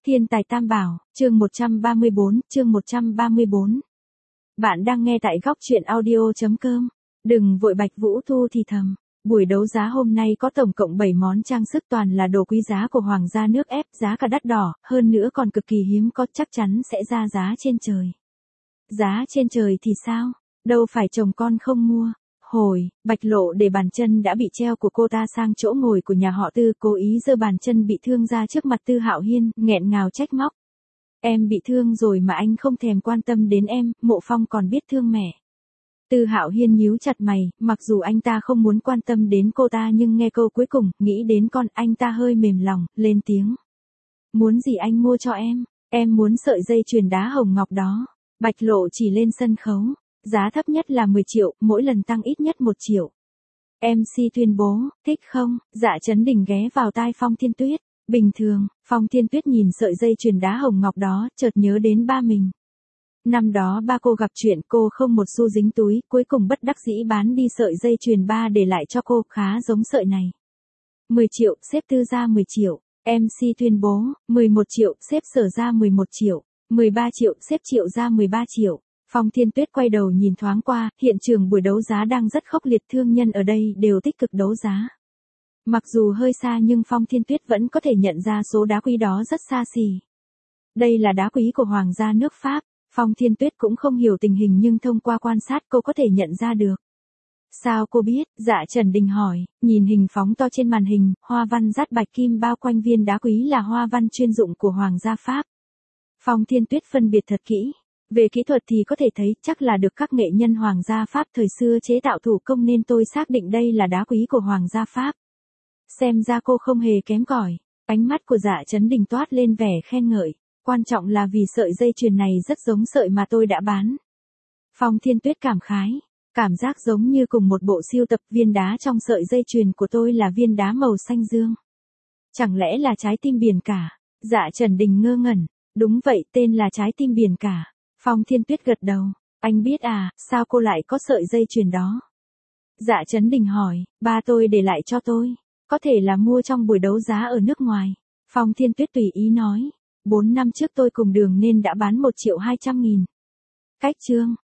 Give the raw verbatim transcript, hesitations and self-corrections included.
Thiên tài tam bảo, chương một trăm ba mươi bốn, chương một trăm ba mươi bốn. Bạn đang nghe tại góc truyện audio chấm com. Đừng vội Bạch Vũ Thu thì thầm. Buổi đấu giá hôm nay có tổng cộng bảy món trang sức toàn là đồ quý giá của hoàng gia nước ép, giá cả đắt đỏ, hơn nữa còn cực kỳ hiếm có, chắc chắn sẽ ra giá trên trời. Giá trên trời thì sao? Đâu phải chồng con không mua. Hồi, Bạch Lộ để bàn chân đã bị treo của cô ta sang chỗ ngồi của nhà họ Tư, cố ý giơ bàn chân bị thương ra trước mặt Tư Hạo Hiên, nghẹn ngào trách móc. Em bị thương rồi mà anh không thèm quan tâm đến em, Mộ Phong còn biết thương mẹ. Tư Hạo Hiên nhíu chặt mày, mặc dù anh ta không muốn quan tâm đến cô ta nhưng nghe câu cuối cùng, nghĩ đến con, anh ta hơi mềm lòng, lên tiếng. Muốn gì anh mua cho em, em muốn sợi dây chuyền đá hồng ngọc đó. Bạch Lộ chỉ lên sân khấu. Giá thấp nhất là mười triệu, mỗi lần tăng ít nhất một triệu. em xê tuyên bố, thích không? Dạ Chấn Đình ghé vào tai Phong Thiên Tuyết. Bình thường, Phong Thiên Tuyết nhìn sợi dây chuyền đá hồng ngọc đó, chợt nhớ đến ba mình. Năm đó ba cô gặp chuyện, cô không một xu dính túi, cuối cùng bất đắc dĩ bán đi sợi dây chuyền ba để lại cho cô, khá giống sợi này. mười triệu, xếp Tư ra mười triệu. em xê tuyên bố, mười một triệu, xếp Sở ra mười một triệu. mười ba triệu, xếp Triệu ra mười ba triệu. Phong Thiên Tuyết quay đầu nhìn thoáng qua, hiện trường buổi đấu giá đang rất khốc liệt, thương nhân ở đây đều tích cực đấu giá. Mặc dù hơi xa nhưng Phong Thiên Tuyết vẫn có thể nhận ra số đá quý đó rất xa xỉ. Đây là đá quý của Hoàng gia nước Pháp, Phong Thiên Tuyết cũng không hiểu tình hình nhưng thông qua quan sát cô có thể nhận ra được. Sao cô biết? Dạ Trần Đình hỏi, nhìn hình phóng to trên màn hình, hoa văn dát bạch kim bao quanh viên đá quý là hoa văn chuyên dụng của Hoàng gia Pháp. Phong Thiên Tuyết phân biệt thật kỹ. Về kỹ thuật thì có thể thấy chắc là được các nghệ nhân Hoàng gia Pháp thời xưa chế tạo thủ công nên tôi xác định đây là đá quý của Hoàng gia Pháp. Xem ra cô không hề kém cỏi. Ánh mắt của Dạ Chấn Đình toát lên vẻ khen ngợi. Quan trọng là vì sợi dây chuyền này rất giống sợi mà tôi đã bán. Phong Thiên Tuyết cảm khái. Cảm giác giống như cùng một bộ siêu tập, viên đá trong sợi dây chuyền của tôi là viên đá màu xanh dương. Chẳng lẽ là trái tim biển cả? Dạ Trần Đình ngơ ngẩn. Đúng vậy, tên là trái tim biển cả. Phong Thiên Tuyết gật đầu. Anh biết à, sao cô lại có sợi dây chuyền đó? Dạ Chấn Đình hỏi, ba tôi để lại cho tôi. Có thể là mua trong buổi đấu giá ở nước ngoài. Phong Thiên Tuyết tùy ý nói. Bốn năm trước tôi cùng Đường nên đã bán một triệu hai trăm nghìn. Cách chương.